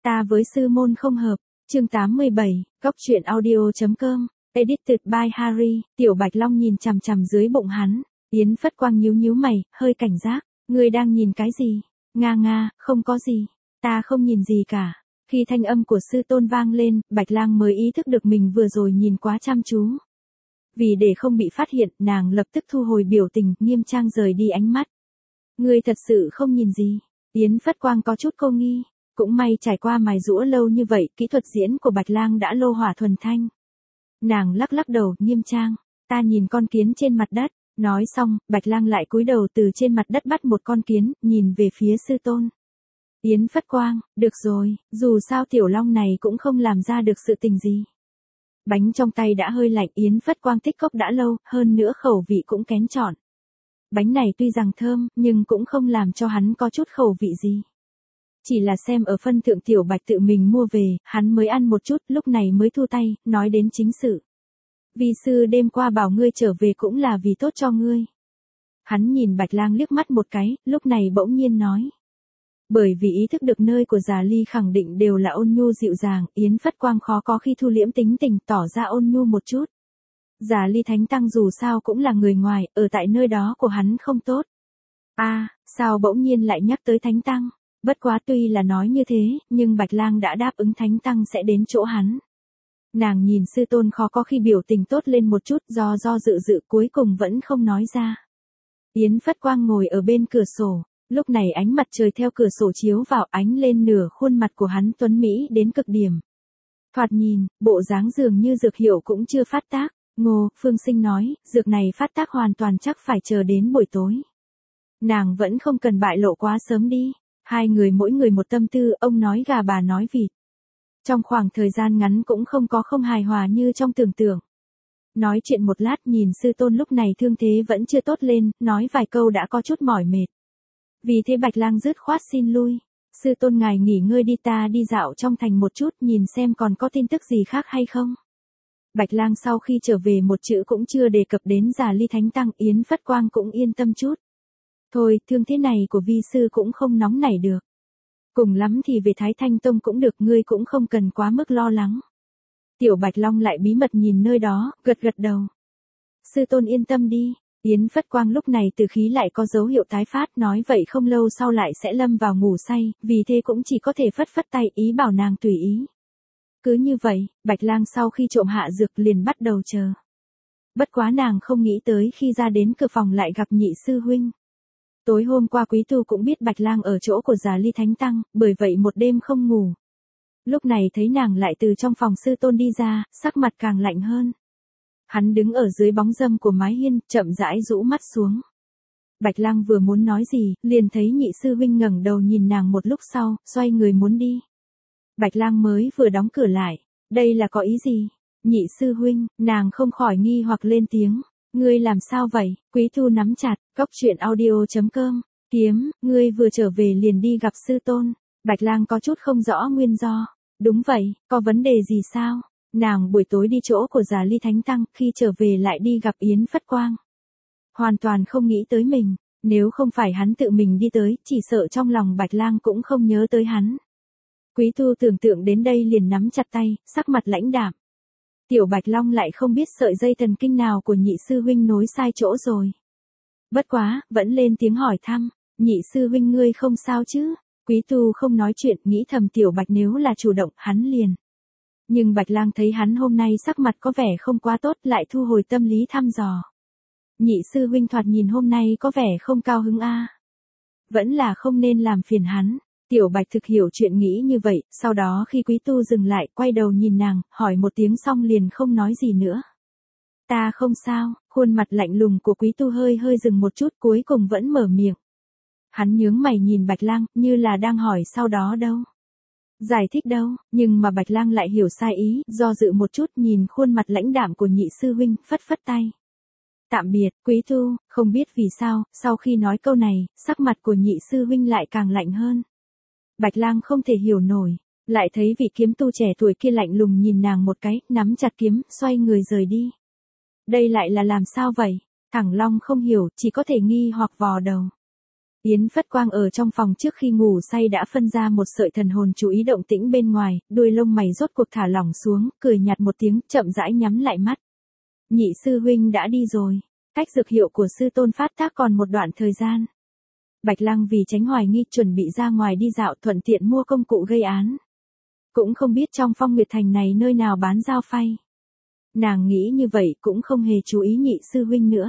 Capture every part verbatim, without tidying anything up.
Ta với sư môn không hợp, chương tám mươi bảy, góc truyện audio chấm com, edited by Harry, Tiểu Bạch Long nhìn chằm chằm dưới bụng hắn, Yến Phất Quang nhíu nhíu mày, hơi cảnh giác, ngươi đang nhìn cái gì? Nga nga, không có gì, ta không nhìn gì cả. Khi thanh âm của sư tôn vang lên, Bạch Lang mới ý thức được mình vừa rồi nhìn quá chăm chú. Vì để không bị phát hiện, nàng lập tức thu hồi biểu tình, nghiêm trang rời đi ánh mắt. Ngươi thật sự không nhìn gì? Yến Phất Quang có chút cô nghi. Cũng may trải qua mài giũa lâu như vậy, kỹ thuật diễn của Bạch Lang đã lô hỏa thuần thanh. Nàng lắc lắc đầu, nghiêm trang, ta nhìn con kiến trên mặt đất. Nói xong, Bạch Lang lại cúi đầu từ trên mặt đất bắt một con kiến, nhìn về phía sư tôn. Yến Phất Quang, được rồi, dù sao tiểu long này cũng không làm ra được sự tình gì. Bánh trong tay đã hơi lạnh, Yến Phất Quang tích cốc đã lâu, hơn nữa khẩu vị cũng kén chọn. Bánh này tuy rằng thơm, nhưng cũng không làm cho hắn có chút khẩu vị gì. Chỉ là xem ở phân thượng Tiểu Bạch tự mình mua về, hắn mới ăn một chút, lúc này mới thu tay, nói đến chính sự. Vi sư đêm qua bảo ngươi trở về cũng là vì tốt cho ngươi. Hắn nhìn Bạch Lang liếc mắt một cái, lúc này bỗng nhiên nói. Bởi vì ý thức được nơi của Già Ly khẳng định đều là ôn nhu dịu dàng, Yến Phất Quang khó có khi thu liễm tính tình, tỏ ra ôn nhu một chút. Già Ly Thánh Tăng dù sao cũng là người ngoài, ở tại nơi đó của hắn không tốt. A, à, sao bỗng nhiên lại nhắc tới Thánh Tăng? Bất quá tuy là nói như thế, nhưng Bạch Lang đã đáp ứng Thánh Tăng sẽ đến chỗ hắn. Nàng nhìn sư tôn khó có khi biểu tình tốt lên một chút, do do dự dự cuối cùng vẫn không nói ra. Yến Phất Quang ngồi ở bên cửa sổ, lúc này ánh mặt trời theo cửa sổ chiếu vào, ánh lên nửa khuôn mặt của hắn tuấn mỹ đến cực điểm. Thoạt nhìn, bộ dáng dường như dược hiệu cũng chưa phát tác. Ngô Phương Sinh nói, dược này phát tác hoàn toàn chắc phải chờ đến buổi tối. Nàng vẫn không cần bại lộ quá sớm đi. Hai người mỗi người một tâm tư, ông nói gà bà nói vịt. Trong khoảng thời gian ngắn cũng không có không hài hòa như trong tưởng tượng. Nói chuyện một lát, nhìn sư tôn lúc này thương thế vẫn chưa tốt lên, nói vài câu đã có chút mỏi mệt. Vì thế Bạch Lang dứt khoát xin lui. Sư tôn ngài nghỉ ngơi đi, ta đi dạo trong thành một chút, nhìn xem còn có tin tức gì khác hay không. Bạch Lang sau khi trở về một chữ cũng chưa đề cập đến Già Ly Thánh Tăng, Yến Phất Quang cũng yên tâm chút. Thôi, thương thế này của vi sư cũng không nóng nảy được. Cùng lắm thì về Thái Thanh Tông cũng được, ngươi cũng không cần quá mức lo lắng. Tiểu Bạch Long lại bí mật nhìn nơi đó, gật gật đầu. Sư tôn yên tâm đi. Yến Phất Quang lúc này từ khí lại có dấu hiệu tái phát, nói vậy không lâu sau lại sẽ lâm vào ngủ say, vì thế cũng chỉ có thể phất phất tay ý bảo nàng tùy ý. Cứ như vậy, Bạch Lang sau khi trộm hạ dược liền bắt đầu chờ. Bất quá nàng không nghĩ tới khi ra đến cửa phòng lại gặp nhị sư huynh. Tối hôm qua Quý Tu cũng biết Bạch Lang ở chỗ của Già Ly Thánh Tăng, bởi vậy một đêm không ngủ. Lúc này thấy nàng lại từ trong phòng sư tôn đi ra, sắc mặt càng lạnh hơn. Hắn đứng ở dưới bóng râm của mái hiên, chậm rãi rũ mắt xuống. Bạch Lang vừa muốn nói gì, liền thấy nhị sư huynh ngẩng đầu nhìn nàng một lúc sau, xoay người muốn đi. Bạch Lang mới vừa đóng cửa lại, đây là có ý gì? Nhị sư huynh, nàng không khỏi nghi hoặc lên tiếng. Ngươi làm sao vậy? Quý Thu nắm chặt, góc truyện audio chấm com, kiếm, ngươi vừa trở về liền đi gặp sư tôn. Bạch Lang có chút không rõ nguyên do. Đúng vậy, có vấn đề gì sao? Nàng buổi tối đi chỗ của Già Ly Thánh Tăng, khi trở về lại đi gặp Yến Phất Quang. Hoàn toàn không nghĩ tới mình, nếu không phải hắn tự mình đi tới, chỉ sợ trong lòng Bạch Lang cũng không nhớ tới hắn. Quý Thu tưởng tượng đến đây liền nắm chặt tay, sắc mặt lãnh đạm. Tiểu Bạch Long lại không biết sợi dây thần kinh nào của nhị sư huynh nối sai chỗ rồi. Bất quá, vẫn lên tiếng hỏi thăm, nhị sư huynh ngươi không sao chứ? Quý Tu không nói chuyện, nghĩ thầm Tiểu Bạch nếu là chủ động, hắn liền. Nhưng Bạch Lang thấy hắn hôm nay sắc mặt có vẻ không quá tốt, lại thu hồi tâm lý thăm dò. Nhị sư huynh thoạt nhìn hôm nay có vẻ không cao hứng a. À. Vẫn là không nên làm phiền hắn. Tiểu Bạch thực hiểu chuyện nghĩ như vậy, sau đó khi Quý Tu dừng lại, quay đầu nhìn nàng, hỏi một tiếng xong liền không nói gì nữa. Ta không sao, khuôn mặt lạnh lùng của Quý Tu hơi hơi dừng một chút, cuối cùng vẫn mở miệng. Hắn nhướng mày nhìn Bạch Lang, như là đang hỏi sau đó đâu. Giải thích đâu, nhưng mà Bạch Lang lại hiểu sai ý, do dự một chút nhìn khuôn mặt lãnh đạm của nhị sư huynh, phất phất tay. Tạm biệt, Quý Tu, không biết vì sao, sau khi nói câu này, sắc mặt của nhị sư huynh lại càng lạnh hơn. Bạch Lang không thể hiểu nổi, lại thấy vị kiếm tu trẻ tuổi kia lạnh lùng nhìn nàng một cái, nắm chặt kiếm, xoay người rời đi. Đây lại là làm sao vậy? Thẳng Long không hiểu, chỉ có thể nghi hoặc vò đầu. Yến Phất Quang ở trong phòng trước khi ngủ say đã phân ra một sợi thần hồn chú ý động tĩnh bên ngoài, đuôi lông mày rốt cuộc thả lỏng xuống, cười nhạt một tiếng, chậm rãi nhắm lại mắt. Nhị sư huynh đã đi rồi, cách dược hiệu của sư tôn phát tác còn một đoạn thời gian. Bạch Lăng vì tránh hoài nghi chuẩn bị ra ngoài đi dạo thuận tiện mua công cụ gây án. Cũng không biết trong Phong Nguyệt Thành này nơi nào bán dao phay. Nàng nghĩ như vậy cũng không hề chú ý nhị sư huynh nữa.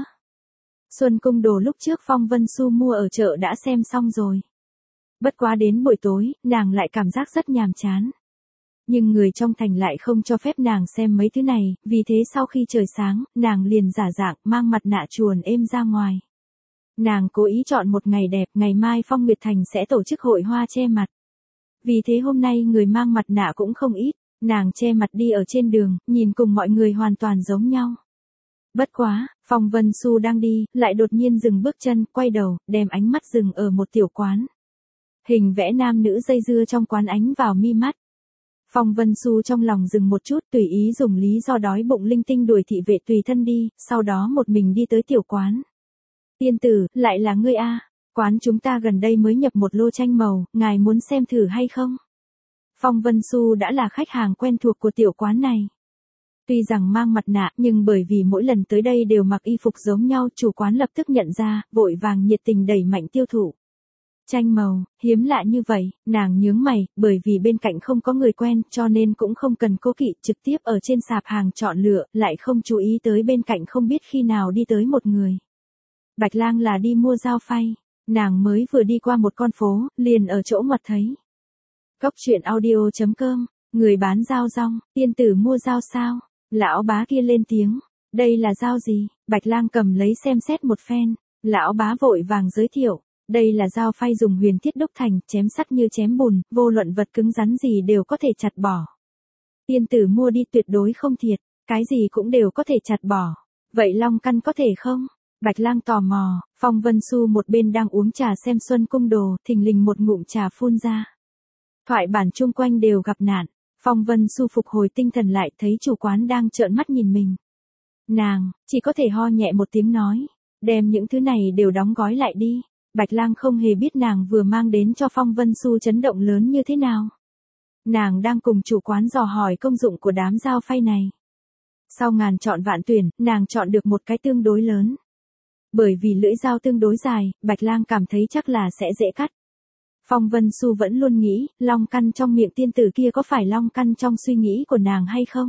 Xuân cung đồ lúc trước Phong Vân Xu mua ở chợ đã xem xong rồi. Bất quá đến buổi tối, nàng lại cảm giác rất nhàm chán. Nhưng người trong thành lại không cho phép nàng xem mấy thứ này, vì thế sau khi trời sáng, nàng liền giả dạng mang mặt nạ chuồn êm ra ngoài. Nàng cố ý chọn một ngày đẹp, ngày mai Phong Nguyệt Thành sẽ tổ chức hội hoa che mặt. Vì thế hôm nay người mang mặt nạ cũng không ít, nàng che mặt đi ở trên đường, nhìn cùng mọi người hoàn toàn giống nhau. Bất quá, Phong Vân Xu đang đi, lại đột nhiên dừng bước chân, quay đầu, đem ánh mắt dừng ở một tiểu quán. Hình vẽ nam nữ dây dưa trong quán ánh vào mi mắt. Phong Vân Xu trong lòng dừng một chút, tùy ý dùng lý do đói bụng linh tinh đuổi thị vệ tùy thân đi, sau đó một mình đi tới tiểu quán. Tiên tử, lại là ngươi a? Quán chúng ta gần đây mới nhập một lô tranh màu, ngài muốn xem thử hay không? Phong Vân Xu đã là khách hàng quen thuộc của tiểu quán này. Tuy rằng mang mặt nạ, nhưng bởi vì mỗi lần tới đây đều mặc y phục giống nhau, chủ quán lập tức nhận ra, vội vàng nhiệt tình đẩy mạnh tiêu thụ. Tranh màu, hiếm lạ như vậy, nàng nhướng mày, bởi vì bên cạnh không có người quen, cho nên cũng không cần cố kỵ, trực tiếp ở trên sạp hàng chọn lựa, lại không chú ý tới bên cạnh không biết khi nào đi tới một người. Bạch Lang là đi mua dao phay, nàng mới vừa đi qua một con phố, liền ở chỗ ngoặt thấy. Cốc truyện audio chấm com, người bán dao rong, tiên tử mua dao sao? Lão bá kia lên tiếng, đây là dao gì? Bạch Lang cầm lấy xem xét một phen, lão bá vội vàng giới thiệu, đây là dao phay dùng huyền thiết đúc thành, chém sắt như chém bùn, vô luận vật cứng rắn gì đều có thể chặt bỏ. Tiên tử mua đi tuyệt đối không thiệt, cái gì cũng đều có thể chặt bỏ. Vậy long căn có thể không? Bạch Lang tò mò, Phong Vân Xu một bên đang uống trà xem Xuân cung đồ, thình lình một ngụm trà phun ra. Thoại bản chung quanh đều gặp nạn, Phong Vân Xu phục hồi tinh thần lại thấy chủ quán đang trợn mắt nhìn mình. Nàng, chỉ có thể ho nhẹ một tiếng nói, đem những thứ này đều đóng gói lại đi. Bạch Lang không hề biết nàng vừa mang đến cho Phong Vân Xu chấn động lớn như thế nào. Nàng đang cùng chủ quán dò hỏi công dụng của đám dao phay này. Sau ngàn chọn vạn tuyển, nàng chọn được một cái tương đối lớn. Bởi vì lưỡi dao tương đối dài, Bạch Lang cảm thấy chắc là sẽ dễ cắt. Phong Vân Xu vẫn luôn nghĩ, long căn trong miệng tiên tử kia có phải long căn trong suy nghĩ của nàng hay không?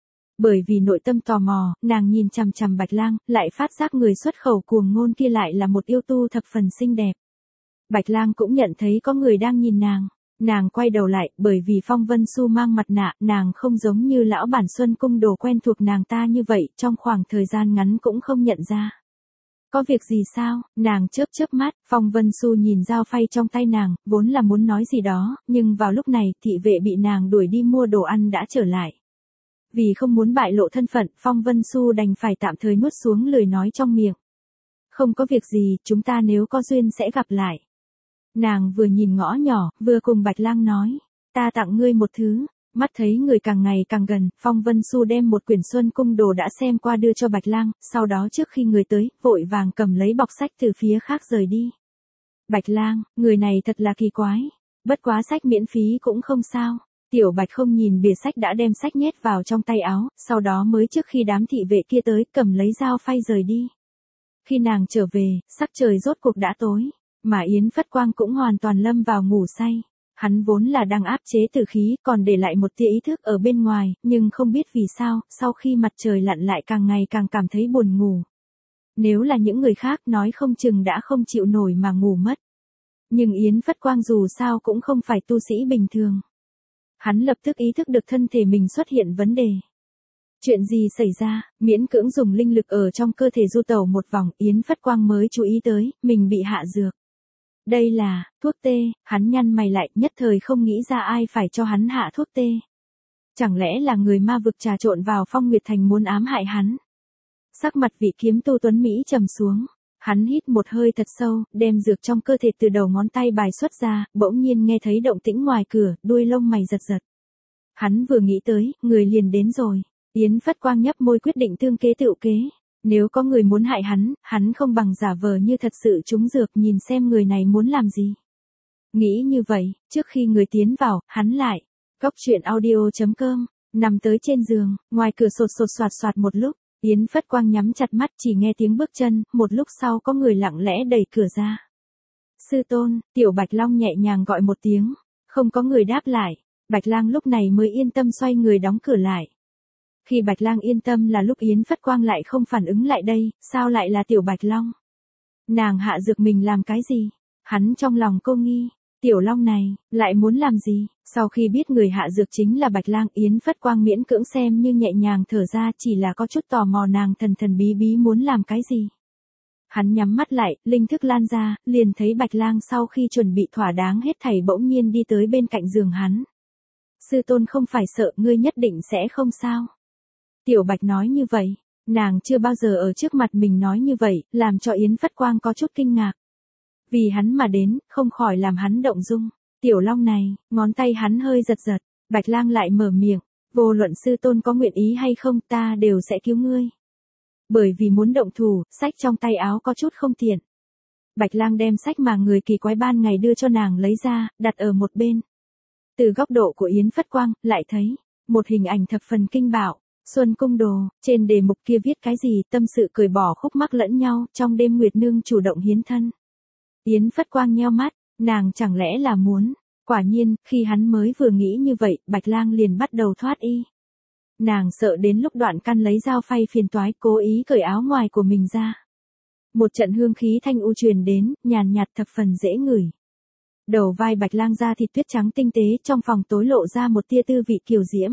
Bởi vì nội tâm tò mò, nàng nhìn chằm chằm Bạch Lang, lại phát giác người xuất khẩu cuồng ngôn kia lại là một yêu tu thập phần xinh đẹp. Bạch Lang cũng nhận thấy có người đang nhìn nàng. Nàng quay đầu lại, bởi vì Phong Vân Xu mang mặt nạ, nàng không giống như lão bản Xuân cung đồ quen thuộc nàng ta như vậy, trong khoảng thời gian ngắn cũng không nhận ra. Có việc gì sao? Nàng chớp chớp mắt, Phong Vân Xu nhìn dao phay trong tay nàng, vốn là muốn nói gì đó, nhưng vào lúc này, thị vệ bị nàng đuổi đi mua đồ ăn đã trở lại. Vì không muốn bại lộ thân phận, Phong Vân Xu đành phải tạm thời nuốt xuống lời nói trong miệng. Không có việc gì, chúng ta nếu có duyên sẽ gặp lại. Nàng vừa nhìn ngõ nhỏ, vừa cùng Bạch Lang nói, ta tặng ngươi một thứ. Mắt thấy người càng ngày càng gần, Phong Vân Xu đem một quyển Xuân cung đồ đã xem qua đưa cho Bạch Lang, sau đó trước khi người tới, vội vàng cầm lấy bọc sách từ phía khác rời đi. Bạch Lang, người này thật là kỳ quái. Bất quá sách miễn phí cũng không sao. Tiểu Bạch không nhìn bìa sách đã đem sách nhét vào trong tay áo, sau đó mới trước khi đám thị vệ kia tới, cầm lấy dao phay rời đi. Khi nàng trở về, sắc trời rốt cuộc đã tối, mà Yến Phất Quang cũng hoàn toàn lâm vào ngủ say. Hắn vốn là đang áp chế tử khí, còn để lại một tia ý thức ở bên ngoài, nhưng không biết vì sao, sau khi mặt trời lặn lại càng ngày càng cảm thấy buồn ngủ. Nếu là những người khác nói không chừng đã không chịu nổi mà ngủ mất. Nhưng Yến Phất Quang dù sao cũng không phải tu sĩ bình thường. Hắn lập tức ý thức được thân thể mình xuất hiện vấn đề. Chuyện gì xảy ra, miễn cưỡng dùng linh lực ở trong cơ thể du tẩu một vòng, Yến Phất Quang mới chú ý tới, mình bị hạ dược. Đây là, thuốc tê, hắn nhăn mày lại, nhất thời không nghĩ ra ai phải cho hắn hạ thuốc tê. Chẳng lẽ là người ma vực trà trộn vào Phong Nguyệt Thành muốn ám hại hắn? Sắc mặt vị kiếm tu tuấn Mỹ trầm xuống, hắn hít một hơi thật sâu, đem dược trong cơ thể từ đầu ngón tay bài xuất ra, bỗng nhiên nghe thấy động tĩnh ngoài cửa, đuôi lông mày giật giật. Hắn vừa nghĩ tới, người liền đến rồi, Yến Phất Quang nhấp môi quyết định tương kế tựu kế. Nếu có người muốn hại hắn, hắn không bằng giả vờ như thật sự trúng dược nhìn xem người này muốn làm gì. Nghĩ như vậy, trước khi người tiến vào, hắn lại. Cóc truyện audio.com, nằm tới trên giường, ngoài cửa sột sột soạt soạt một lúc, Yến Phất Quang nhắm chặt mắt chỉ nghe tiếng bước chân, một lúc sau có người lặng lẽ đẩy cửa ra. Sư tôn, Tiểu Bạch Long nhẹ nhàng gọi một tiếng, không có người đáp lại, Bạch Lang lúc này mới yên tâm xoay người đóng cửa lại. Khi Bạch Lang yên tâm là lúc Yến Phất Quang lại không phản ứng lại đây, sao lại là Tiểu Bạch Long? Nàng hạ dược mình làm cái gì? Hắn trong lòng cô nghi, Tiểu Long này, lại muốn làm gì? Sau khi biết người hạ dược chính là Bạch Lang, Yến Phất Quang miễn cưỡng xem như nhẹ nhàng thở ra, chỉ là có chút tò mò nàng thần thần bí bí muốn làm cái gì. Hắn nhắm mắt lại, linh thức lan ra, liền thấy Bạch Lang sau khi chuẩn bị thỏa đáng hết thảy bỗng nhiên đi tới bên cạnh giường hắn. Sư tôn không phải sợ, ngươi nhất định sẽ không sao. Tiểu Bạch nói như vậy, nàng chưa bao giờ ở trước mặt mình nói như vậy, làm cho Yến Phất Quang có chút kinh ngạc. Vì hắn mà đến, không khỏi làm hắn động dung. Tiểu Long này, ngón tay hắn hơi giật giật, Bạch Lang lại mở miệng, vô luận sư tôn có nguyện ý hay không ta đều sẽ cứu ngươi. Bởi vì muốn động thủ, sách trong tay áo có chút không tiện. Bạch Lang đem sách mà người kỳ quái ban ngày đưa cho nàng lấy ra, đặt ở một bên. Từ góc độ của Yến Phất Quang, lại thấy một hình ảnh thập phần kinh bạo. Xuân cung đồ, trên đề mục kia viết cái gì, tâm sự cởi bỏ khúc mắc lẫn nhau, trong đêm Nguyệt Nương chủ động hiến thân. Yến Phất Quang nheo mắt, nàng chẳng lẽ là muốn, quả nhiên, khi hắn mới vừa nghĩ như vậy, Bạch Lang liền bắt đầu thoát y. Nàng sợ đến lúc đoạn căn lấy dao phay phiền toái, cố ý cởi áo ngoài của mình ra. Một trận hương khí thanh u truyền đến, nhàn nhạt thập phần dễ ngửi. Đầu vai Bạch Lang da thịt tuyết trắng tinh tế, trong phòng tối lộ ra một tia tư vị kiều diễm.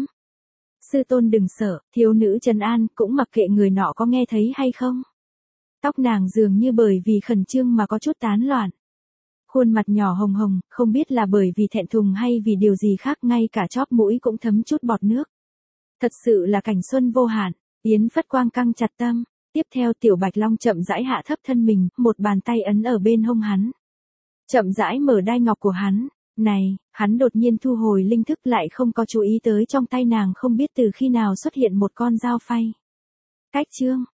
Sư tôn đừng sợ, thiếu nữ trấn an, cũng mặc kệ người nọ có nghe thấy hay không. Tóc nàng dường như bởi vì khẩn trương mà có chút tán loạn. Khuôn mặt nhỏ hồng hồng, không biết là bởi vì thẹn thùng hay vì điều gì khác, ngay cả chóp mũi cũng thấm chút bọt nước. Thật sự là cảnh xuân vô hạn. Yến Phất Quang căng chặt tâm. Tiếp theo Tiểu Bạch Long chậm rãi hạ thấp thân mình, một bàn tay ấn ở bên hông hắn. Chậm rãi mở đai ngọc của hắn. Này, hắn đột nhiên thu hồi linh thức, lại không có chú ý tới trong tay nàng không biết từ khi nào xuất hiện một con dao phay. Cách chương,